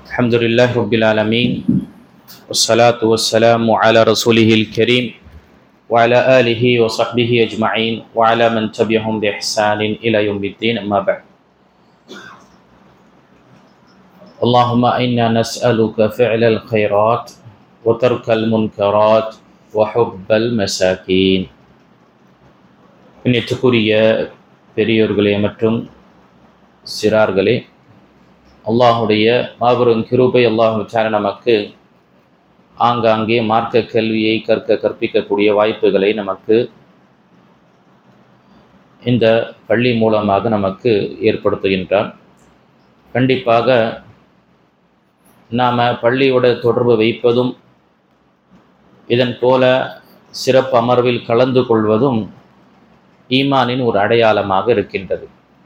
الحمد لله رب العالمين والصلاة والسلام على رسوله الكريم وعلى آله وصحبه أجمعين وعلى من تبعهم بإحسان إلى يوم الدين أما بعد اللهم إنا نسألك فعل الخيرات وترك المنكرات وحب المساكين இன்னித்துக்குரிய பெரியோர்களே மற்றும் சிறார்களே, அல்லாஹுடைய மாபெரும் கிருபை அல்லாஹ் நமக்கு ஆங்காங்கே மார்க்க கல்வியை கற்பிக்கக்கூடிய வாய்ப்புகளை நமக்கு இந்த பள்ளி மூலமாக நமக்கு ஏற்படுத்துகின்றான். கண்டிப்பாக நாம் பள்ளியோட தொடர்பு வைப்பதும் இதன் போல சிறப்பு அமர்வில் கலந்து கொள்வதும் ஈமானின் ஒரு அடையாளமாக இருக்கின்றது.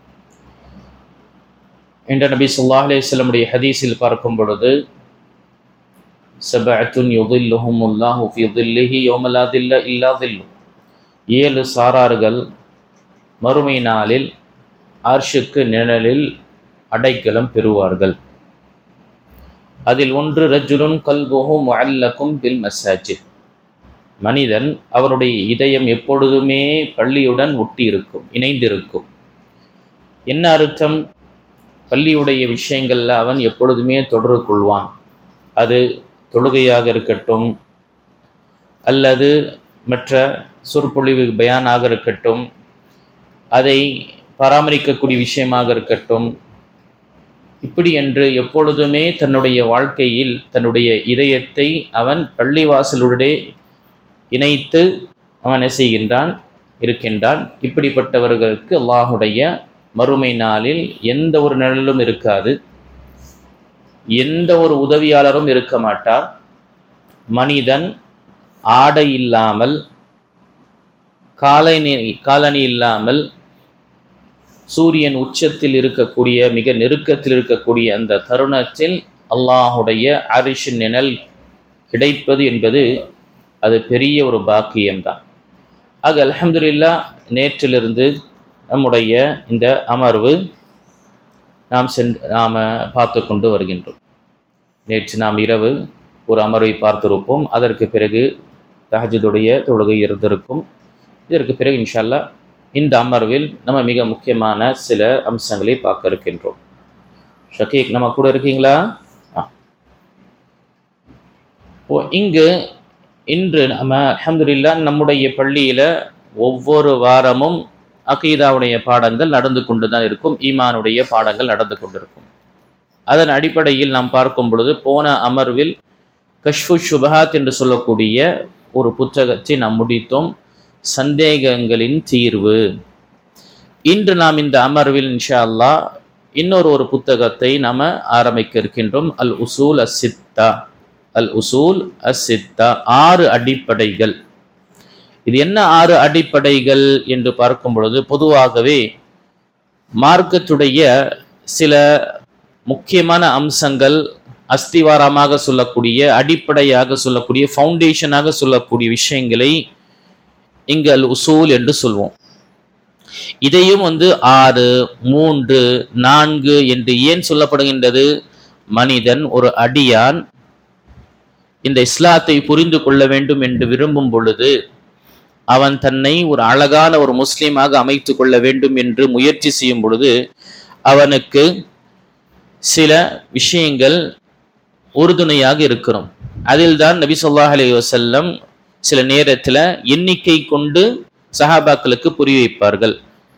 என்ற நபி ஸல்லல்லாஹு அலைஹி வஸல்லமுடைய ஹதீஸில் பார்க்கும் பொழுது, சபஅத்துன் யுதில்லுஹுமுல்லாஹு ஃபீ தில்லிஹி யௌம லா தில்ல இல்லா தில்லு, 7 சாரார்கள் மறுமை நாளில் அர்ஷுக்கு நிழலில் அடைக்கலம் பெறுவார்கள். அதில் ஒன்று ரஜுலுன் கல்புஹு முஅல்லகும் பில் மஸாஜித், மனிதன் அவருடைய இதயம் எப்பொழுதுமே பள்ளியுடன் ஒட்டி இருக்கும், இணைந்திருக்கும். என்ன அர்த்தம்? பள்ளியுடைய விஷயங்களில் அவன் எப்பொழுதுமே தொடர்பு கொள்வான். அது தொழுகையாக இருக்கட்டும், அல்லது மற்ற சொற்பொழிவு பயானாக இருக்கட்டும், அதை பராமரிக்கக்கூடிய விஷயமாக இருக்கட்டும், இப்படி என்று எப்பொழுதுமே தன்னுடைய வாழ்க்கையில் தன்னுடைய இதயத்தை அவன் பள்ளிவாசலுடைய இணைத்து அவன் செய்கின்றான், இருக்கின்றான். இப்படிப்பட்டவர்களுக்கு அல்லாஹுடைய மறுமை நாளில் எந்த ஒரு நிழலும் இருக்காது, எந்த ஒரு உதவியாளரும் இருக்க மாட்டார். மனிதன் ஆடை இல்லாமல், காலணி இல்லாமல், சூரியன் உச்சத்தில் இருக்கக்கூடிய மிக நெருக்கத்தில் இருக்கக்கூடிய அந்த தருணத்தில் அல்லாஹுடைய அரிஷின் நிழல் கிடைப்பது என்பது அது பெரிய ஒரு பாக்கியம்தான். ஆக அல்ஹம்துலில்லாஹ், நேற்றிலிருந்து நம்முடைய இந்த அமர்வு நாம் பார்த்து கொண்டு வருகின்றோம். நேற்று நாம் இரவு ஒரு அமர்வை பார்த்திருப்போம். அதற்கு பிறகு தஹஜ்ஜுடைய தொழுகை இருந்திருக்கும். இதற்கு பிறகு இன்ஷா அல்லாஹ் இந்த அமர்வில் நம்ம மிக முக்கியமான சில அம்சங்களை பார்க்க இருக்கின்றோம். ஷகீக், நம்ம கூட இருக்கீங்களா? இங்கு இன்று நம்ம அல்ஹம்துலில்லாஹ் நம்முடைய பள்ளியில் ஒவ்வொரு வாரமும் அகீதாவுடைய பாடங்கள் நடந்து கொண்டு தான் இருக்கும், ஈமானுடைய பாடங்கள் நடந்து கொண்டிருக்கும். அதன் அடிப்படையில் நாம் பார்க்கும் பொழுது, போன அமர்வில் கஷ்ஃபு ஷுபஹாத் என்று சொல்லக்கூடிய ஒரு புத்தகத்தை நாம் முடித்தோம், சந்தேகங்களின் தீர்வு. இன்று நாம் இந்த அமர்வில் இன்ஷா அல்லாஹ் இன்னொரு புத்தகத்தை நாம் ஆரம்பிக்க இருக்கின்றோம். அல் உசூல் அஸ்ஸித்தா. அல் உசூல் அஸ்ஸித்தா, 6 அடிப்படைகள். இது என்ன 6 அடிப்படைகள் என்று பார்க்கும் பொழுது, பொதுவாகவே மார்க்கத்துடைய சில முக்கியமான அம்சங்கள், அஸ்திவாரமாக சொல்லக்கூடிய, அடிப்படையாக சொல்லக்கூடிய, ஃபவுண்டேஷனாக சொல்லக்கூடிய விஷயங்களை இங்கு அல் உசூல் என்று சொல்வோம். இதையும் 6, 3, 4 என்று ஏன் சொல்லப்படுகின்றது? மனிதன், ஒரு அடியான் இந்த இஸ்லாத்தை புரிந்து கொள்ள வேண்டும் என்று விரும்பும் பொழுது, அவன் தன்னை ஒரு அழகான ஒரு முஸ்லீமாக அமைத்து கொள்ள வேண்டும் என்று முயற்சி செய்யும் பொழுது, அவனுக்கு சில விஷயங்கள் உறுதுணையாக இருக்கிறோம். அதில் தான் நபி ஸல்லல்லாஹு அலைஹி வஸல்லம் சில நேரத்தில் எண்ணிக்கை கொண்டு சஹாபாக்களுக்கு புரிய வைப்பார்கள்.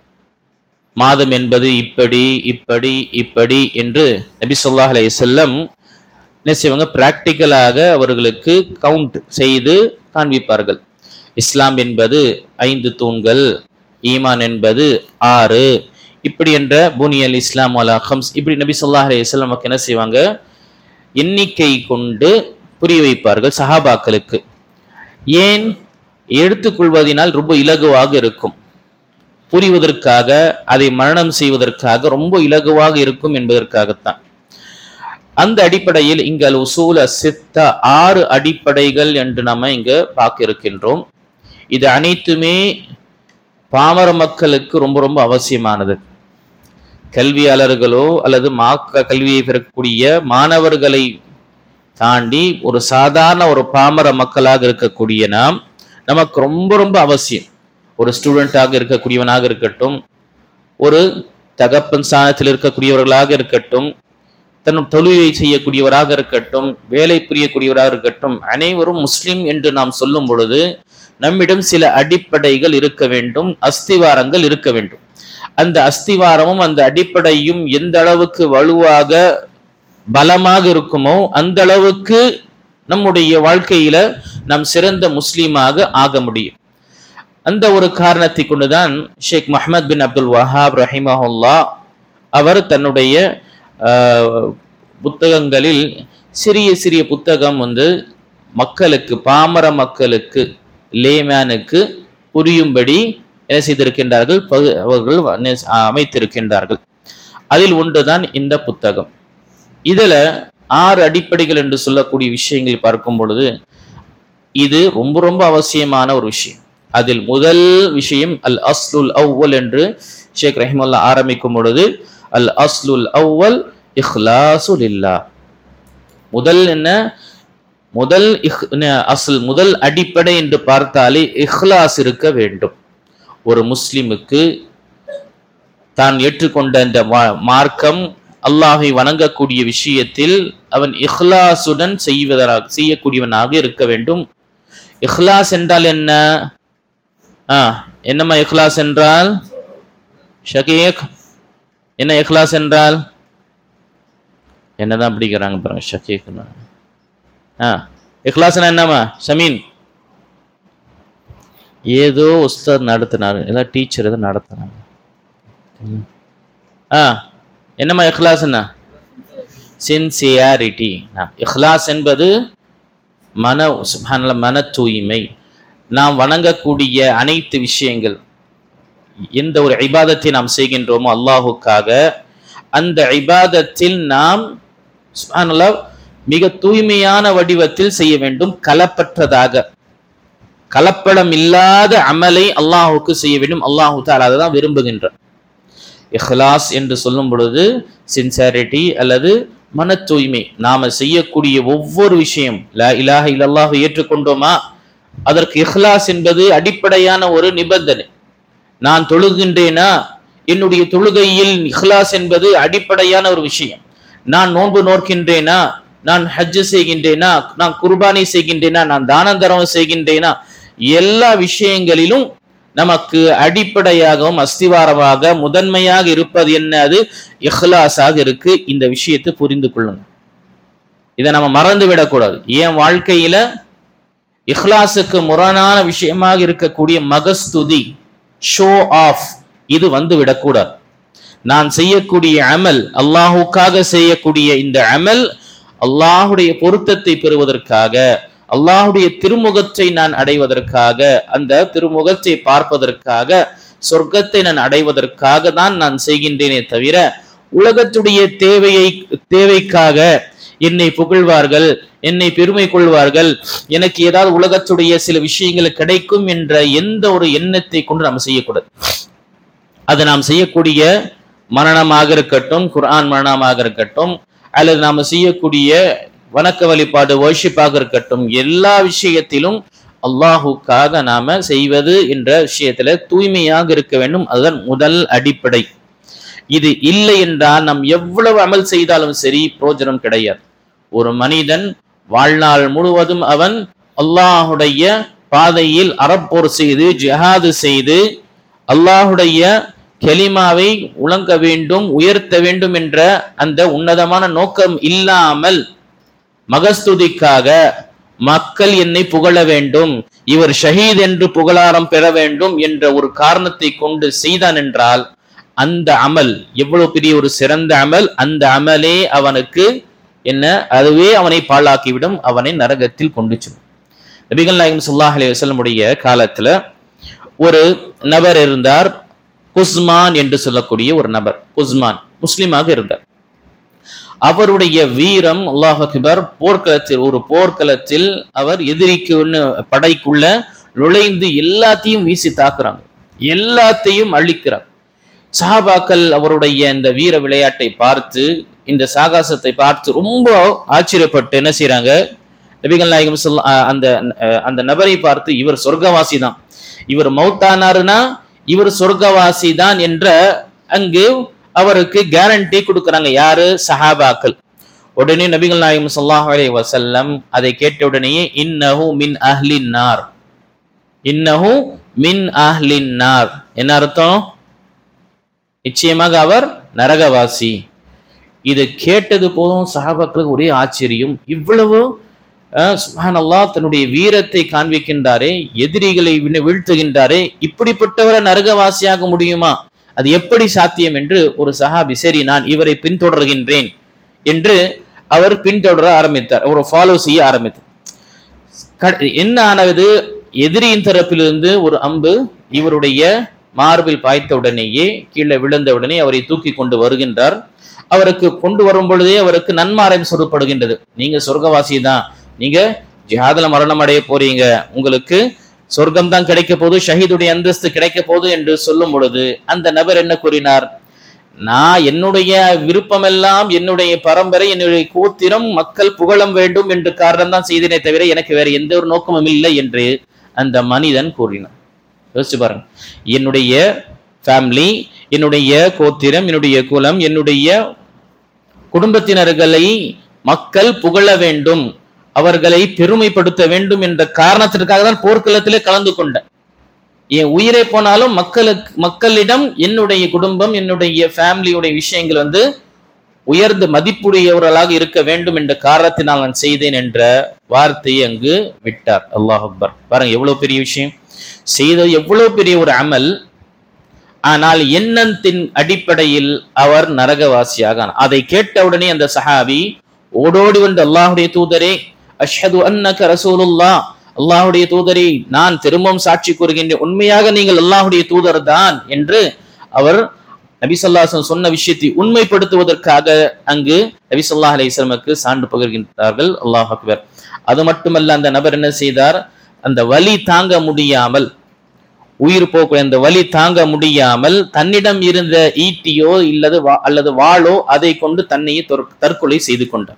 மாதம் என்பது இப்படி இப்படி இப்படி என்று நபி ஸல்லல்லாஹு அலைஹி வஸல்லம் செய்வாங்க, பிராக்டிக்கலாக அவர்களுக்கு கவுண்ட் செய்து காண்பிப்பார்கள். இஸ்லாம் என்பது 5 தூண்கள், ஈமான் என்பது 6, இப்படி என்ற புனியல் இஸ்லாம் அலா ஹம்ஸ், இப்படி நபி ஸல்லல்லாஹு அலைஹி வஸல்லம் நமக்கு என்ன செய்வாங்க, எண்ணிக்கை கொண்டு புரிய வைப்பார்கள் சஹாபாக்களுக்கு. ஏன்? எடுத்துக்கொள்வதனால் ரொம்ப இலகுவாக இருக்கும், புரிவதற்காக, அதை மரணம் செய்வதற்காக ரொம்ப இலகுவாக இருக்கும் என்பதற்காகத்தான். அந்த அடிப்படையில் இங்கு அல் உசூல் அஸ்ஸித்தா, 6 அடிப்படைகள் என்று நம்ம இங்க பார்க்க இருக்கின்றோம். இது அனைத்துமே பாமர மக்களுக்கு ரொம்ப ரொம்ப அவசியமானது. கல்வியாளர்களோ அல்லது கல்வியை பெறக்கூடிய மாணவர்களை தாண்டி ஒரு சாதாரண ஒரு பாமர மக்களாக இருக்கக்கூடிய நமக்கு ரொம்ப ரொம்ப அவசியம். ஒரு ஸ்டூடெண்டாக இருக்கக்கூடியவனாக இருக்கட்டும், ஒரு தகப்பன் ஸ்தானத்தில் இருக்கக்கூடியவர்களாக இருக்கட்டும், தன் தொழிலை செய்யக்கூடியவராக இருக்கட்டும், வேலை புரியக்கூடியவராக இருக்கட்டும், அனைவரும் முஸ்லிம் என்று நாம் சொல்லும் பொழுது நம்மிடம் சில அடிப்படைகள் இருக்க வேண்டும், அஸ்திவாரங்கள் இருக்க வேண்டும். அந்த அஸ்திவாரமும் அந்த அடிப்படையும் எந்த அளவுக்கு வலுவாக பலமாக இருக்குமோ அந்த அளவுக்கு நம்முடைய வாழ்க்கையில நாம் சிறந்த முஸ்லீமாக ஆக முடியும். அந்த ஒரு காரணத்தை கொண்டுதான் ஷேக் முஹம்மது பின் அப்துல் வஹாப் ரஹிமஹுல்லா அவர் தன்னுடைய புத்தகங்களில் சிறிய சிறிய புத்தகம் மக்களுக்கு, பாமர மக்களுக்கு, லேமேனுக்கு புரியும்படி என்ன செய்திருக்கின்றார்கள், அவர்கள் அமைத்திருக்கின்றார்கள். அதில் ஒன்றுதான் இந்த புத்தகம். இதுல 6 அடிப்படைகள் என்று சொல்லக்கூடிய விஷயங்கள் பார்க்கும் பொழுது இது ரொம்ப ரொம்ப அவசியமான ஒரு விஷயம். அதில் முதல் விஷயம் அல் அஸ்லுல் அவ்வல் என்று ஷேக் ரஹிமல்லா ஆரம்பிக்கும் பொழுது அல் அஸ்லுல் அவ்வல் இஹ்லாசு லில்லாஹ். முதல் என்ன, முதல் அடிப்படை என்று பார்த்தாலே இஹ்லாஸ் இருக்க வேண்டும். ஒரு முஸ்லிமுக்கு தான் ஏற்றுக்கொண்ட இந்த மார்க்கம், அல்லாஹை வணங்கக்கூடிய விஷயத்தில் அவன் இஹ்லாசுடன் செய்யக்கூடியவனாக இருக்க வேண்டும். இஹ்லாஸ் என்றால் என்ன? என்னம்மா இஹ்லாஸ் என்றால்? ஷகீக், என்ன இஹ்லாஸ் என்றால்? என்னதான் பிடிக்கிறாங்க பாருங்க ஷகீக். இஹ்லாஸ்னா என்னம்மா ஷமீன்? ஏதோ உஸ்தாத் நடத்தினாரு, ஏதாவது டீச்சர் ஏதோ நடத்தினாங்க. என்னம்மா இஹ்லாஸ்னா? சின்சியாரிட்டி. இஹ்லாஸ் என்பது மன தூய்மை. நாம் வணங்கக்கூடிய அனைத்து விஷயங்கள், எந்த ஒரு இபாதத்தை நாம் செய்கின்றோமோ அல்லாஹுக்காக, அந்த இபாதத்தில் நாம் சுப்ஹானல்லாஹ் மிக தூய்மையான வடிவத்தில் செய்ய வேண்டும். கலப்பற்றதாக, கலப்படம் இல்லாத அமலை அல்லாஹுக்கு செய்ய வேண்டும். அல்லாஹு தஆலா அதுதான் விரும்புகின்றார். இஹ்லாஸ் என்று சொல்லும் பொழுது சின்சியாரிட்டி அல்லது மன தூய்மை. நாம செய்யக்கூடிய ஒவ்வொரு விஷயம், லா இலாஹ இல்லல்லாஹ் ஏற்றுக்கொண்டோமா, அதற்கு இஹ்லாஸ் என்பது அடிப்படையான ஒரு நிபந்தனை. நான் தொழுகின்றேனா, என்னுடைய தொழுகையில் இஹ்லாஸ் என்பது அடிப்படையான ஒரு விஷயம். நான் நோன்பு நோக்கின்றேனா, நான் ஹஜ் செய்கின்றேனா, நான் குர்பானி செய்கின்றேனா, நான் தான தர்மம் செய்கின்றேனா, எல்லா விஷயங்களிலும் நமக்கு அடிப்படையாகவும் அஸ்திவாரமாக முதன்மையாக இருப்பது என்ன? அது இஹ்லாஸாக இருக்கு. இந்த விஷயத்தை புரிந்து கொள்ளுங்க. இதை நம்ம மறந்து விடக்கூடாது. என் வாழ்க்கையில இஹ்லாஸுக்கு முரணான விஷயமாக இருக்கக்கூடிய மகஸ்துதி, ஷோ ஆஃப், இது விடக்கூடாது. நான் செய்யக்கூடிய அமல், அல்லாஹுக்காக செய்யக்கூடிய இந்த அமல் அல்லாஹுடைய பொருத்தத்தை பெறுவதற்காக, அல்லாஹுடைய திருமுகத்தை நான் அடைவதற்காக, அந்த திருமுகத்தை பார்ப்பதற்காக, சொர்க்கத்தை நான் அடைவதற்காக தான் நான் செய்கின்றேனே தவிர உலகத்துடைய தேவைக்காக என்னை புகழ்வார்கள், என்னை பெருமை கொள்வார்கள், எனக்கு ஏதாவது உலகத்துடைய சில விஷயங்கள் கிடைக்கும் என்ற எந்த ஒரு எண்ணத்தை கொண்டு நாம் செய்யக்கூடாது. அது நாம் செய்யக்கூடிய மரணமாக இருக்கட்டும், குர்ஆன் மரணமாக இருக்கட்டும், அல்லது நாம் செய்யக்கூடிய வணக்க வழிபாடு வர்ஷிப்பாக இருக்கட்டும், எல்லா விஷயத்திலும் அல்லாஹுக்காக நாம செய்வது என்ற விஷயத்துல தூய்மையாக இருக்க வேண்டும். அதுதான் முதல் அடிப்படை. இது இல்லை என்றால் நாம் எவ்வளவு அமல் செய்தாலும் சரி பிரயோஜனம் கிடையாது. ஒரு மனிதன் வாழ்நாள் முழுவதும் அவன் அல்லாஹுடைய பாதையில் அறப்போர் செய்து, ஜிஹாது செய்து, அல்லாஹுடைய கலிமாவை உலங்க வேண்டும், உயர்த்த வேண்டும் என்ற அந்த உன்னதமான நோக்கம் இல்லாமல் மகஸ்துதிக்காக மக்கள் என்னை புகழ வேண்டும், இவர் ஷஹீத் என்று புகழாரம் பெற வேண்டும் என்ற ஒரு காரணத்தை கொண்டு செய்தான் என்றால் அந்த அமல் எவ்வளவு பெரிய ஒரு சிறந்த அமல், அந்த அமலே அவனுக்கு என்ன, அதுவே அவனை பாழாக்கிவிடும், அவனை நரகத்தில் கொண்டு செல்லும். நபிகள் நாயகம் ஸல்லல்லாஹு அலைஹி வஸல்லம் உடைய காலத்துல ஒரு நபர் இருந்தார், குஸ்மான் என்று சொல்லக்கூடிய ஒரு நபர். குஸ்மான் முஸ்லிமாக இருந்தார். அவருடைய வீரம், அல்லாஹ் அக்பர், ஒரு போர்க்களத்தில் அவர் எதிரிக்கு படைக்குள்ள நுழைந்து எல்லாத்தையும் வீசி தாக்குறாங்க, எல்லாத்தையும் அழிக்கிறார். சஹாபாக்கள் அவருடைய இந்த வீர விளையாட்டை பார்த்து, இந்த சாகசத்தை பார்த்து ரொம்ப ஆச்சரியப்பட்டு என்ன செய்யறாங்க, நபிகள் நாயகம் அந்த நபரை பார்த்து, இவர் சொர்க்கவாசி தான், இவர் மௌத்தானாருனா இவர் சொர்க்கவாசி தான் என்ற அங்கு அவருக்கு கேரண்டி கொடுக்கறாங்க. யாரு? சஹாபாக்கள். உடனே நபிகள் நாயகம் ஸல்லல்லாஹு அலைஹி வஸல்லம் அதை கேட்ட உடனேயே இன்னஹு மின் அஹ்லின் நார், இன்னஹு மின் அஹ்லின் நார், என்ன அர்த்தம்? நிச்சயமாக அவர் நரகவாசி. இது கேட்டது போதும் சஹாபாக்களுக்கு ஒரே ஆச்சரியம். இவ்வளவு சுப்ஹானல்லாஹ், தன்னுடைய வீரத்தை காண்பிக்கின்றாரே, எதிரிகளை வீழ்த்துகின்றாரே, இப்படிப்பட்டவரை நரகவாசியாக முடியுமா? அது எப்படி சாத்தியம் என்று ஒரு சஹாபி, சரி நான் இவரை பின்தொடர்கின்றேன் என்று அவர் பின்தொடர ஆரம்பித்தார், ஒரு ஃபாலோ செய்ய ஆரம்பித்தார். என்ன ஆனது? எதிரியின் தரப்பிலிருந்து ஒரு அம்பு இவருடைய மார்பில் பாய்த்த உடனேயே கீழே விழுந்த உடனே அவரை தூக்கி கொண்டு வருகின்றார். அவருக்கு கொண்டு வரும் பொழுதே அவருக்கு நன்மாராயம் சொல்லப்படுகின்றது. நீங்க சொர்க்கவாசி தான், நீங்க ஜிஹாதுல மரணம் அடைய போறீங்க, உங்களுக்கு சொர்க்கம் தான் கிடைக்க போது, ஷஹீதுடைய அந்தஸ்து கிடைக்க போது என்று சொல்லும் பொழுது அந்த நபர் என்ன கூறினார்? நான் என்னுடைய விருப்பமெல்லாம், என்னுடைய பரம்பரை, என்னுடைய கோத்திரம் மக்கள் புகழம் வேண்டும் என்று காரணம் தான் செய்தனே தவிர எனக்கு வேற எந்த ஒரு நோக்கமும் இல்லை என்று அந்த மனிதன் கூறினார். யோசிச்சு பாருங்க, என்னுடைய ஃபேமிலி, என்னுடைய கோத்திரம், என்னுடைய குலம், என்னுடைய குடும்பத்தினர்களை மக்கள் புகழ வேண்டும், அவர்களை பெருமைப்படுத்த வேண்டும் என்ற காரணத்திற்காக தான் போர்க்களத்திலே கலந்து கொண்ட. என் உயிரை போனாலும் மக்களிடம் என்னுடைய குடும்பம், என்னுடைய ஃபேமிலியுடைய விஷயங்கள் உயர்ந்த மதிப்புடையவர்களாக இருக்க வேண்டும் என்ற காரணத்தினால் நான் செய்தேன் என்ற வார்த்தையை அங்கு விட்டார். அல்லாஹ் அக்பர். பாருங்க எவ்வளவு பெரிய விஷயம், செய்தது எவ்வளவு பெரிய ஒரு அமல். ஆனால் எண்ணத்தின் அடிப்படையில் அவர் நரகவாசியாக. அதை கேட்டவுடனே அந்த சஹாபி ஓடோடி வந்து, அல்லாஹுடைய தூதரே, அஷ்ஹது அன்னக ரசூலுல்லாஹ், அல்லாஹுடைய தூதரே நான் திரும்பவும் சாட்சி கூறுகின்றேன், உண்மையாக நீங்கள் அல்லாஹுடைய தூதர் தான் என்று அவர் நபி ஸல்லல்லாஹு அலைஹி வஸல்லம் சொன்ன விஷயத்தை உண்மைப்படுத்துவதற்காக அங்கு நபி ஸல்லல்லாஹு அலைஹி வஸல்லமுக்கு சான்று பகிர்கின்றார்கள். அல்லாஹ் அக்பர். அது மட்டுமல்ல, அந்த நபர் என்ன செய்தார்? அந்த வலி தாங்க முடியாமல், உயிர் போக்கு அந்த வலி தாங்க முடியாமல் தன்னிடம் இருந்த ஈட்டியோ அல்லது வாளோ அதை கொண்டு தன்னையே தற்கொலை செய்து கொண்டார்.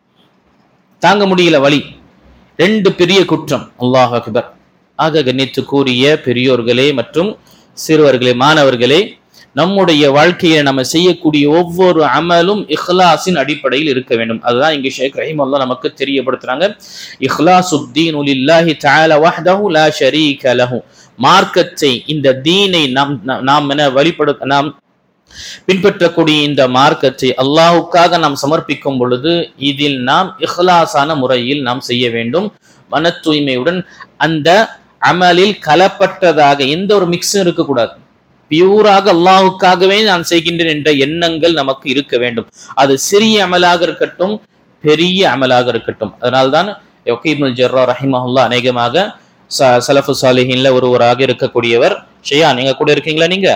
தாங்க முடியல வலி. 2 பெரிய குற்றம். அல்லாஹ் அக்பர். ஆக கண்ணியத்து கூறிய பெரியோர்களே மற்றும் சிறுவர்களே, மாணவர்களே, நம்முடைய வாழ்க்கையை நம்ம செய்யக்கூடிய ஒவ்வொரு அமலும் இஹ்லாஸின் அடிப்படையில் இருக்க வேண்டும். அதுதான் இங்கே ஷேக் ரஹிமஹுல்லாஹ் நமக்கு தெரியப்படுத்துறாங்க. இஹ்லாசுத்தீனு லில்லாஹி தஆலா வஹ்தஹு லா ஷரீக லஹு. மார்க்கத்தை, இந்த தீனை நாம் பின்பற்றக்கூடிய இந்த மார்க்கத்தை அல்லாஹ்வுக்காக நாம் சமர்ப்பிக்கும் பொழுது இதில் நாம் இஹ்லாஸான முறையில் நாம் செய்ய வேண்டும். மன தூய்மையுடன், அந்த அமலில் கலப்பட்டதாக எந்த ஒரு மிக்ஸும் இருக்கக்கூடாது. பியூராக அல்லாஹ்வுக்காகவே நான் செய்கின்றேன் என்ற எண்ணங்கள் நமக்கு இருக்க வேண்டும். அது சிறிய அமலாக இருக்கட்டும், பெரிய அமலாக இருக்கட்டும். அதனால்தான் இப்னுல் ஜர்ராஹ் ரஹிமஹுல்லாஹ் அநேகமாக சலஃபு சாலிஹீன்ல ஒருவராக இருக்கக்கூடியவர். ஷையா, நீங்க கூட இருக்கீங்களா? நீங்க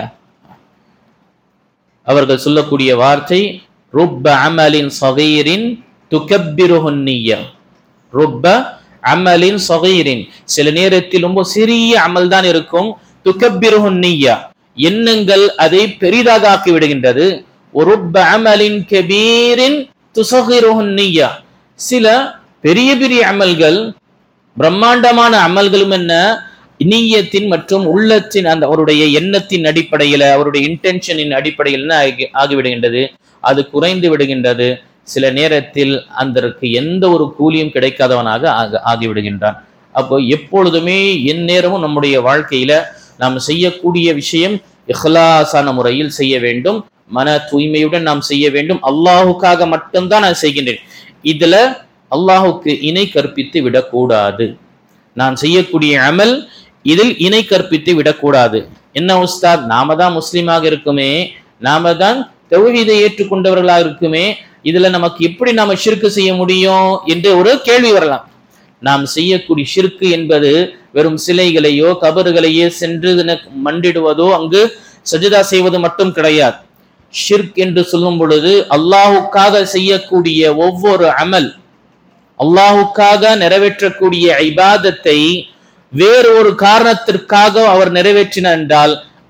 அவர்கள் சொல்லக்கூடிய வார்த்தை, ருப்ப அமலின் ஸகீரின் துகப்பிருஹு நிய்யா. ருப்ப அமலின் ஸகீரின், சில நேரத்தில் ரொம்ப சிறிய அமல் தான் இருக்கும். துகப்பிருஹு நிய்யா, எண்ணங்கள் அதை பெரிதாக ஆக்கி விடுகின்றது. ருப்ப அமலின் கபீரின் துஸகிருஹு நிய்யா, சில பெரிய பெரிய அமல்கள், பிரம்மாண்டமான அமல்களும் என்ன, நீயத்தின் மற்றும் உள்ளத்தின் அந்த அவருடைய எண்ணத்தின் அடிப்படையில, அவருடைய இன்டென்ஷனின் அடிப்படையில் என்ன ஆகிவிடுகின்றது, அது குறைந்து விடுகின்றது. சில நேரத்தில் அதற்கு எந்த ஒரு கூலியும் கிடைக்காதவனாக ஆகிவிடுகின்றான். அப்போ எப்பொழுதுமே எந்நேரமும் நம்முடைய வாழ்க்கையில நாம் செய்யக்கூடிய விஷயம் இஹ்லாஸான முறையில் செய்ய வேண்டும், மன தூய்மையுடன் நாம் செய்ய வேண்டும். அல்லாஹுக்காக மட்டும்தான் நான் செய்கின்றேன், இதுல அல்லாஹுக்கு இணை கற்பித்து விடக்கூடாது. நான் செய்யக்கூடிய அமல் இதில் இணை கற்பித்து விடக்கூடாது. என்ன உஸ்தாத், நாம தான் முஸ்லீமாக இருக்குமே, நாம தான் தௌஹீதை ஏற்றுக்கொண்டவர்களாக இருக்குமே, இதுல நமக்கு எப்படி நாம ஷிர்க் செய்ய முடியும் என்று ஒரு கேள்வி வரலாம். நாம் செய்யக்கூடிய ஷிர்க் என்பது வெறும் சிலைகளையோ கபறுகளையோ சென்று மண்டிடுவதோ அங்கு சஜதா செய்வது மட்டும் கிடையாது. ஷிர்க் என்று சொல்லும் பொழுது அல்லாஹுக்காக செய்யக்கூடிய ஒவ்வொரு அமல், அல்லாஹுக்காக நிறைவேற்றக்கூடிய இபாதத்தை வேறு ஒரு காரணத்திற்காக அவர் நிறைவேற்றினார் என்றால்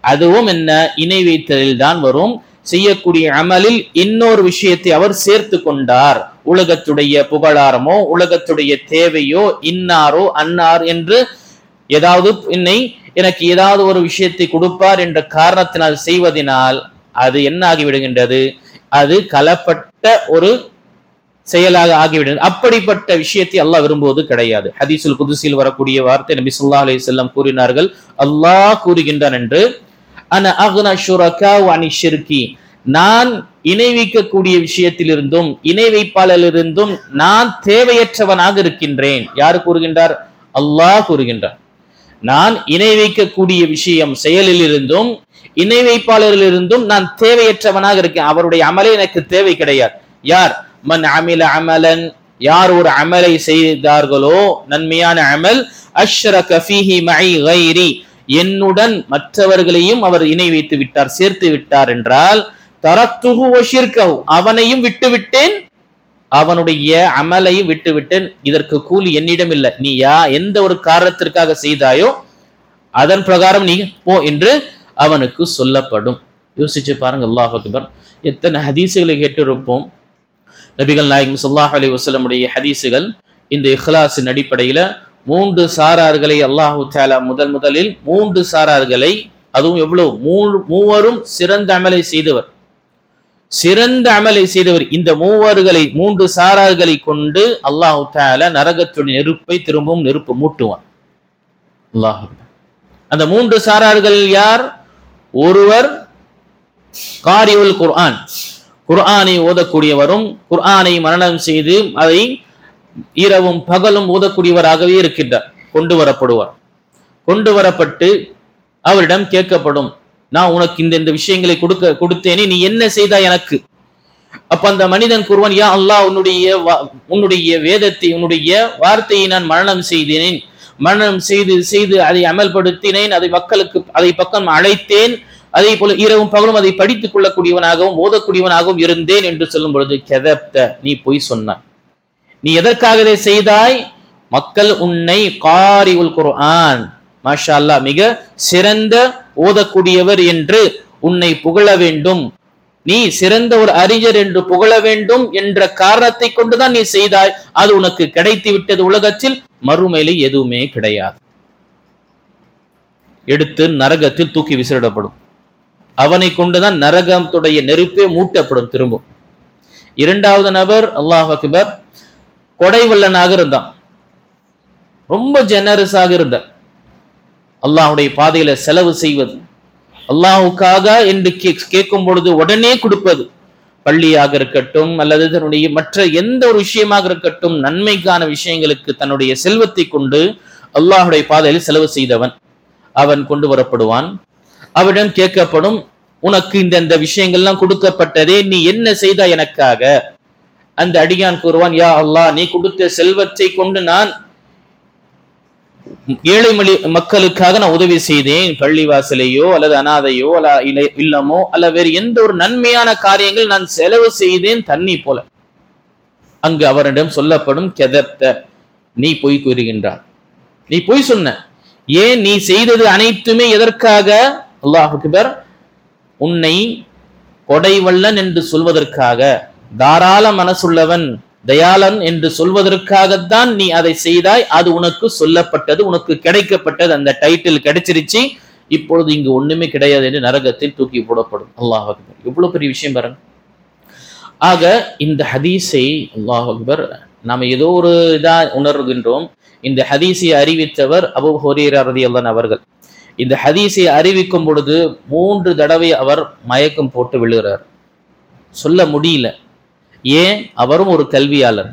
அதுவும் என்ன, இணை வைத்தலில் தான் வரும். செய்யக்கூடிய அமலில் இன்னொரு விஷயத்தை அவர் சேர்த்து கொண்டார். உலகத்துடைய புகழாரமோ உலகத்துடைய தேவையோ இன்னாரோ அன்னார் என்று ஏதாவது எனக்கு ஏதாவது ஒரு விஷயத்தை கொடுப்பார் என்ற காரணத்தினால் செய்வதனால் அது என்ன ஆகிவிடுகின்றது, அது கலப்பட்ட ஒரு செயலாக ஆகிவிடுகிறது. அப்படிப்பட்ட விஷயத்தை அல்லாஹ் விரும்புவது கிடையாது. ஹதீஸுல் குதுஸில் வரக்கூடிய வார்த்தை நபி ஸல்லல்லாஹு அலைஹி வஸல்லம் கூறினார்கள், அல்லாஹ் கூறுகின்றான் என்று, அன அக்னா ஷுரகா அனி ஷிர்கி, நான் இணை வைக்கக்கூடிய விஷயத்திலிருந்தும் இணை வைப்பாளரிலிருந்தும் நான் தேவையற்றவனாக இருக்கின்றேன். யார் கூறுகின்றார்? அல்லாஹ் கூறுகின்றார். நான் இணை வைக்கக்கூடிய விஷயம் செயலில் இருந்தும் இணை வைப்பாளரிலிருந்தும் நான் தேவையற்றவனாக இருக்கேன். அவருடைய அமலே எனக்கு தேவை கிடையாது. யார்? மன் அமில அமலன், யார் ஒரு அமலை செய்தார்களோ நன்மையான அமல், அஷ்ரக ஃபீஹி மஇ கைரி, என்னுடன் மற்றவர்களையும் அவர் இணை வைத்து விட்டார், சேர்த்து விட்டார் என்றால், தரக்துஹு வ ஷிர்கஹு, அவனையும் விட்டுவிட்டேன் அவனுடைய அமலையும் விட்டுவிட்டேன். இதற்கு கூலி என்னிடம் இல்லை. நீ எந்த ஒரு காரணத்திற்காக செய்தாயோ அதன் பிரகாரம் நீ போ என்று அவனுக்கு சொல்லப்படும். யோசிச்சு பாருங்க, அல்லாஹ் அக்பர். எத்தனை ஹதீசுகளை கேட்டிருப்போம். நபிகள் நாயகம் ஸல்லல்லாஹு அலைஹி வஸல்லம் உடைய ஹதீசுகள் இந்த இஹ்லாஸின் அடிப்படையில 3 சாரார்களை அல்லாஹ் தஆலா முதலில் 3 சாரார்களை, அதுவும் எவ்வளவு, மூவரும் சிறந்த அமலை செய்தவர், இந்த 3 சாரார்களை கொண்டு அல்லாஹ் தஆலா நரகத்துடைய நெருப்பை திரும்பவும் நெருப்பு மூட்டுவான். அல்லாஹ். அந்த 3 சாரார்கள் யார்? ஒருவர் காரியுல் குர்ஆன், குர்ஆனை ஓதக்கூடியவரும் குர்ஆனை மனனம் செய்து அதை இரவும் பகலும் ஓதக்கூடியவராகவே இருக்கின்றார். கொண்டு வரப்பட்டு அவரிடம் கேட்கப்படும், நான் உனக்கு இந்த விஷயங்களை கொடுத்தேனே, நீ என்ன செய்தாய் எனக்கு? அப்ப அந்த மனிதன் கூறுவான், யா அல்லாஹ், உன்னுடைய வேதத்தை உன்னுடைய வார்த்தையை நான் மனனம் செய்தேன், மனனம் செய்து அதை அமல்படுத்தினேன், அதை மக்களுக்கு அதை பக்கம் அழைத்தேன், அதே போல இரவும் பகலும் அதை படித்துக் கொள்ளக்கூடியவனாகவும் ஓதக்கூடியவனாகவும் இருந்தேன் என்று சொல்லும் பொழுது, கதப்த, நீ பொய் சொன்னாய். நீ எதற்காக இதை செய்தாய்? மக்கள் உன்னை காரியுல் குர்ஆன், மாஷா அல்லாஹ், மிக சிறந்த ஓதக்கூடியவர் என்று உன்னை புகழ வேண்டும், நீ சிறந்த ஒரு அறிஞர் என்று புகழ வேண்டும் என்ற காரணத்தை கொண்டுதான் நீ செய்தாய். அது உனக்கு கிடைத்து விட்டது. உலகத்தில் மறுமையிலே எதுவுமே கிடையாது. எடுத்து நரகத்தில் தூக்கி விசிறிடப்படும். அவனை கொண்டுதான் நரகத்துடைய நெருப்பே மூட்டப்படும் திரும்பும். 2வது நபர், அல்லாஹ் அக்பர், கொடைவல்லனாக இருந்தான், ரொம்ப ஜெனரஸாக இருந்தார். அல்லாஹுடைய பாதையில செலவு செய்வது, அல்லாஹுக்காக என்று கேட்கும் பொழுது உடனே கொடுப்பது, பள்ளியாக இருக்கட்டும் அல்லது தன்னுடைய மற்ற எந்த ஒரு விஷயமாக இருக்கட்டும், நன்மைக்கான விஷயங்களுக்கு தன்னுடைய செல்வத்தை கொண்டு அல்லாஹுடைய பாதையில் செலவு செய்தவன். அவன் கொண்டு வரப்படுவான். அவரிடம் கேட்கப்படும், உனக்கு இந்த விஷயங்கள்லாம் கொடுக்கப்பட்டதே, நீ என்ன செய்தா எனக்காக? அந்த அடியான் கூறுவான், யா அல்லாஹ், நீ கொடுத்த செல்வத்தை கொண்டு நான் ஏழை மக்களுக்காக நான் உதவி செய்தேன். பள்ளிவாசலையோ அல்லது அனாதையோ அல்ல இல்லமோ அல்ல வேறு எந்த ஒரு நன்மையான காரியங்கள் நான் செலவு செய்தேன், தண்ணி போல. அங்கு அவரிடம் சொல்லப்படும், கெதப்த, நீ பொய் கூறுகின்றார், நீ பொய் சொன்ன. ஏன்? நீ செய்தது அனைத்துமே எதற்காக? அல்லாஹ் அக்பர், உன்னை கொடைவல்லன் என்று சொல்வதற்காக, தாராள மனசுள்ளவன், தயாளன் என்று சொல்வதற்காகத்தான் நீ அதை செய்தாய். அது உனக்கு சொல்லப்பட்டது, உனக்கு கிடைக்கப்பட்டது, அந்த டைட்டில் கிடைச்சிருச்சு. இப்பொழுது இங்கு ஒண்ணுமே கிடையாது என்று நரகத்தில் தூக்கி போடப்படும். அல்லாஹ் அக்பர், எவ்வளவு பெரிய விஷயம் பாருங்க. ஆக இந்த ஹதீஸை, அல்லாஹ் அக்பர், நாம ஏதோ ஒரு இதா உணர்கின்றோம். இந்த ஹதீஸை அறிவித்தவர் அபூ ஹுரைரா ரலியல்லாஹு அன்ஹு அவர்கள். இந்த ஹதீஸை அறிவிக்கும் பொழுது 3 தடவை அவர் மயக்கம் போட்டு விழுகிறார். சொல்ல முடியல. ஏன்? அவரும் ஒரு கல்வியாளர்.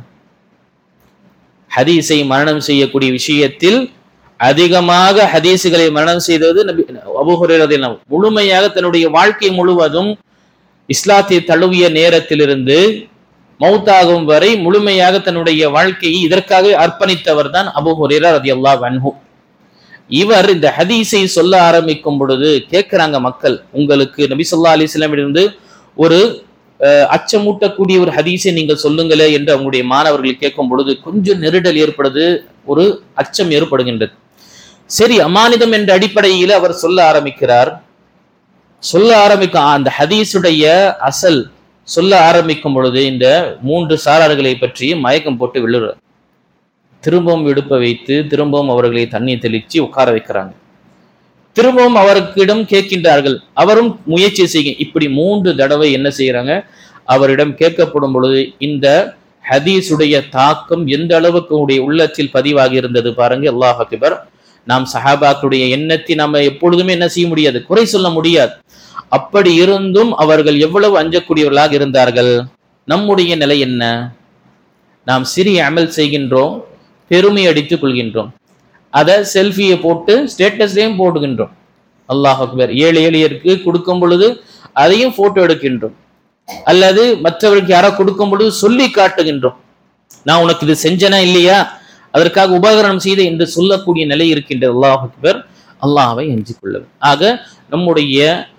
ஹதீஸை மரணம் செய்யக்கூடிய விஷயத்தில் அதிகமாக ஹதீஸுகளை மரணம் செய்தது அபூ ஹுரைரா ரலியல்லாஹு அன்ஹு. முழுமையாக தன்னுடைய வாழ்க்கை முழுவதும் இஸ்லாத்தை தழுவிய நேரத்திலிருந்து மௌத்தாகும் வரை முழுமையாக தன்னுடைய வாழ்க்கையை இதற்காக அர்ப்பணித்தவர் தான் அபூ ஹுரைரா ரலியல்லாஹு அன்ஹு. இவர் இந்த ஹதீஸை சொல்ல ஆரம்பிக்கும் பொழுது கேட்கிறாங்க மக்கள், உங்களுக்கு நபி ஸல்லல்லாஹு அலைஹி வஸல்லம் இருந்து ஒரு அச்சமூட்டக்கூடிய ஒரு ஹதீஸை நீங்கள் சொல்லுங்களே என்று அவங்களுடைய மாணவர்கள் கேட்கும் பொழுது கொஞ்சம் நெருடல் ஏற்படுது, ஒரு அச்சம் ஏற்படுகின்றது. சரி, அமானிதம் என்ற அடிப்படையில் அவர் சொல்ல ஆரம்பிக்கிறார். சொல்ல ஆரம்பிக்கும் அந்த ஹதீஸுடைய அசல் சொல்ல ஆரம்பிக்கும் பொழுது இந்த 3 சாரார்களை பற்றி மயக்கம் போட்டு விழுற, திரும்பவும் விடுப்ப வைத்து திரும்பவும் அவர்களை தண்ணீர் தெளிச்சு உட்கார வைக்கிறாங்க. திரும்பவும் அவருக்கிடம் கேட்கின்றார்கள். அவரும் முயற்சி செய்ய இப்படி 3 தடவை என்ன செய்யறாங்க, அவரிடம் கேட்கப்படும் பொழுது இந்த ஹதீஸுடைய தாக்கம் எந்த அளவுக்கு உடைய உள்ளத்தில் பதிவாகி இருந்தது பாருங்க. அல்லாஹ் அக்பர். நாம் சஹாபாக்களுடைய எண்ணத்தை நாம எப்பொழுதுமே என்ன செய்ய முடியாது, குறை சொல்ல முடியாது. அப்படி இருந்தும் அவர்கள் எவ்வளவு அஞ்சக்கூடியவர்களாக இருந்தார்கள். நம்முடைய நிலை என்ன? நாம் சிறிய அமல் செய்கின்றோம், பெருமை அடித்துக் கொள்கின்றோம், அதை செல்ஃபியை போட்டு ஸ்டேட்டஸ்லையும் போடுகின்றோம். அல்லாஹ் அக்பர். 7 ஏழையருக்கு கொடுக்கும் பொழுது அதையும் போட்டோ எடுக்கின்றோம், அல்லது மற்றவருக்கு யாரோ கொடுக்கும் பொழுது சொல்லி காட்டுகின்றோம், நான் உனக்கு இது செஞ்சனா இல்லையா, அதற்காக உபகரணம் செய்த என்று சொல்லக்கூடிய நிலை இருக்கின்றது. அல்லாஹ் அக்பர். அல்லாஹ்வை அஞ்சிக் கொள்ள. ஆக நம்முடைய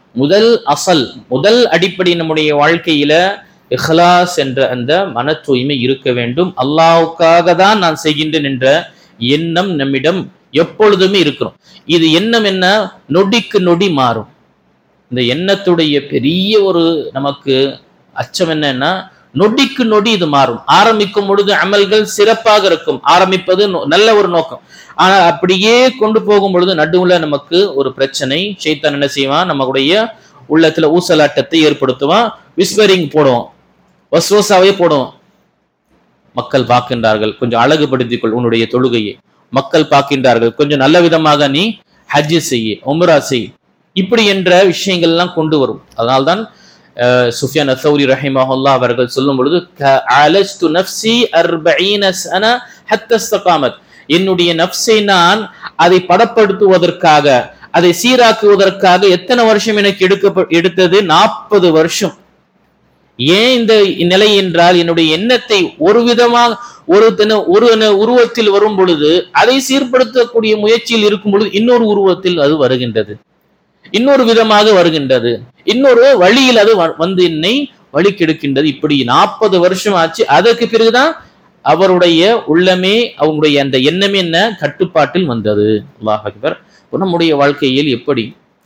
முதல் அடிப்படை நம்முடைய வாழ்க்கையில இஹ்லாஸ் என்ற அந்த மன தூய்மை இருக்க வேண்டும். அல்லாஹ்வுக்காக தான் நான் செய்கின்றேன் என்ற எண்ணம் நம்மிடம் எப்பொழுதுமே இருக்கிறோம். இது எண்ணம் என்ன, நொடிக்கு நொடி மாறும். இந்த எண்ணத்துடைய பெரிய ஒரு நமக்கு அச்சம் என்னன்னா, நொடிக்கு நொடி இது மாறும். ஆரம்பிக்கும் பொழுது அமல்கள் சிறப்பாக இருக்கும், ஆரம்பிப்பது நல்ல ஒரு நோக்கம். ஆனா அப்படியே கொண்டு போகும் பொழுது நடுவுல நமக்கு ஒரு பிரச்சனை. ஷைத்தான் என்ன செய்வான், நம்மளுடைய உள்ளத்துல ஊசலாட்டத்தை ஏற்படுத்துவான், விஸ்வரிங் போடுவோம், வஸ்வசாவே போடுவோம். மக்கள் பார்க்கின்றார்கள், கொஞ்சம் அழகுபடுத்திக்கொள் உன்னுடைய தொழுகையை. மக்கள் பார்க்கின்றார்கள், கொஞ்சம் நல்ல விதமாக நீ ஹஜ் செய்ய, உம்ரா செய், இப்படி என்ற விஷயங்கள் எல்லாம் கொண்டு வரும். அதனால்தான் சுஃபியான் அத்-தௌரி ரஹிமஹுல்லாஹ் அவர்கள் சொல்லும் பொழுது, அலஸ்து நஃப்ஸி 40 சன ஹத்தா இஸ்தகாமத், என்னுடைய நஃப்ஸை நான் அதை படப்படுத்துவதற்காக, அதை சீராக்குவதற்காக எத்தனை வருஷம் எனக்கு எடுத்தது? 40 வருஷம். ஏன் இந்த நிலை என்றால், என்னுடைய எண்ணத்தை ஒரு விதமாக ஒரு உருவத்தில் வரும் பொழுது அதை சீர்படுத்தக்கூடிய முயற்சியில் இருக்கும் பொழுது இன்னொரு உருவத்தில் அது வருகின்றது, இன்னொரு விதமாக வருகின்றது, இன்னொரு வழியில் அது வந்து என்னை வழி கெடுக்கின்றது. இப்படி 40 வருஷம் ஆச்சு. அதற்கு பிறகுதான் அவருடைய உள்ளமே, அவங்களுடைய அந்த எண்ணமே என்ன கட்டுப்பாட்டில் வந்தது. அல்லாஹ் அக்பர். நம்முடைய வாழ்க்கையில் இப்படி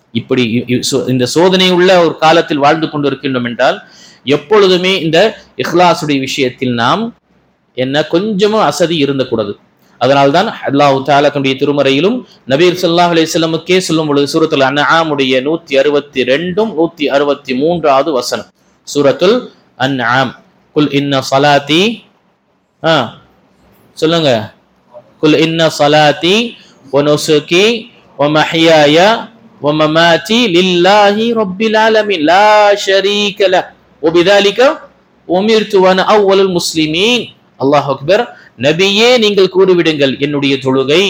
இந்த சோதனை உள்ள ஒரு காலத்தில் வாழ்ந்து கொண்டிருக்கின்றோம் என்றால், எப்பொழுதுமே இந்த இஹ்லாஸுடைய விஷயத்தில் நாம் என்ன கொஞ்சமும் அசதி இருந்தக்கூடாது. அதனால்தான் அல்லாஹ் தஆலா தன்னுடைய திருமறையிலும் நபி ஸல்லல்லாஹு அலைஹி வஸல்லமுக்கே சொல்லும் பொழுது சூரத்துல் அன்ஆமுடைய 162 163வது வசனம், சூரத்துல் அன்ஆம், குல் இன்ன ஸலாத்தி, சொல்லுங்க, குல் இன்ன ஸலாத்தி வ நுசுகி வ மஹ்யாய வ மமாத்தி லில்லாஹி ரப்பில் ஆலமீன் லா ஷரீக லஹ் வ பிதாலிக உமிர்து வ அன அவ்வலுல் முஸ்லிமீன். அல்லாஹ் அக்பர். நபியே நீங்கள் கூறிவிடுங்கள், என்னுடைய தொழுகை,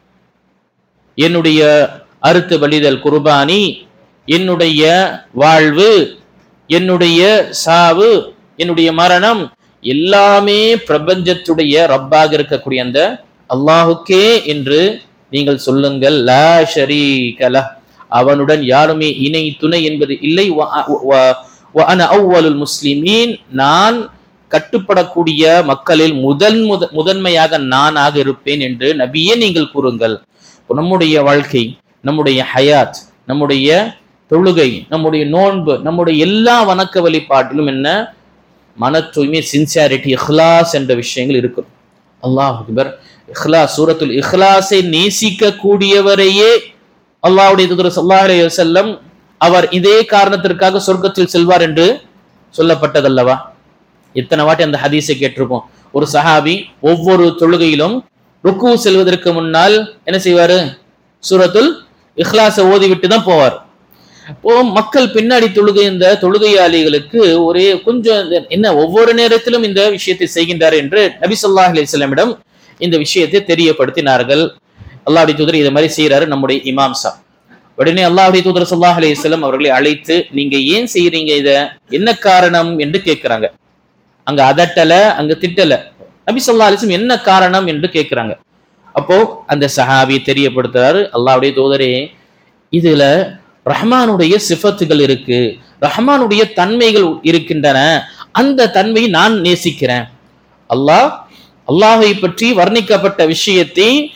என்னுடைய அறுத்து பலிதல் குர்பானி, என்னுடைய வாழ்வு, என்னுடைய சாவு, என்னுடைய மரணம் எல்லாமே பிரபஞ்சத்துடைய ரப்பாக இருக்கக்கூடிய அந்த அல்லாஹுக்கே என்று நீங்கள் சொல்லுங்கள். லா ஷரீக லஹ், அவனுடன் யாருமே இணை துணை என்பது இல்லை. வ அன அவ்வலுல் முஸ்லிமீன், நான் கட்டுப்படக்கூடிய மக்களில் முதன்மையாக நானாக இருப்பேன் என்று நபியே நீங்கள் கூறுங்கள். நம்முடைய வாழ்க்கை, நம்முடைய ஹயாத், நம்முடைய தொழுகை, நம்முடைய நோன்பு, நம்முடைய எல்லா வணக்க வழிபாட்டிலும் என்ன மன தூய்மை, சின்சியாரிட்டி, இஹ்லாஸ் என்ற விஷயங்கள் இருக்கும். அல்லாஹ் அக்பர். இஹ்லாஸ், சூரத்துல் இஹ்லாஸை நேசிக்க கூடியவரையே அல்லாஹ்வுடைய தூதர் ஸல்லல்லாஹு அலைஹி வஸல்லம் அவர் இதே காரணத்திற்காக சொர்க்கத்தில் செல்வார் என்று சொல்லப்பட்டதல்லவா? எத்தனை வாட்டி அந்த ஹதீஸை கேட்டிருப்போம். ஒரு சஹாபி ஒவ்வொரு தொழுகையிலும் ருக்கு செல்வதற்கு முன்னால் என்ன செய்வாரு? சூரத்துல் இஹ்லாஸை ஓதிவிட்டு தான் போவார். இப்போ மக்கள் பின்னாடி இந்த தொழுகையாளிகளுக்கு ஒரே கொஞ்சம் என்ன, ஒவ்வொரு நேரத்திலும் இந்த விஷயத்தை செய்கின்றார் என்று நபி ஸல்லல்லாஹு அலைஹி வஸல்லமிடம் இந்த விஷயத்தை தெரியப்படுத்தினார்கள். அல்லாஹ்வுடைய தூதர் இதை மாதிரி செய்யறாரு நம்முடைய இமாம் சாப். உடனே அல்லாஹ்வுடைய தூதர் ஸல்லல்லாஹு அலைஹி வஸல்லம் அவர்களை அழைத்து, நீங்க ஏன் செய்யறீங்க, இத என்ன காரணம் என்று கேட்கிறாங்க. அங்க அதட்டல, அங்க திட்டல. நபி ஸல்லல்லாஹு அலைஹி வஸல்லம் என்ன காரணம் என்று கேட்கிறாங்க. அப்போ அந்த சஹாபி தெரியப்படுத்துறாரு, அல்லாஹ்வுடைய தூதரே, இதுல ரஹ்மானுடைய சிஃபத்துகள் இருக்கு, ரஹ்மானுடைய தன்மைகள் இருக்கின்றன, அந்த தன்மையை நான் நேசிக்கிறேன். அல்லாஹை பற்றி வர்ணிக்கப்பட்ட விஷயத்தை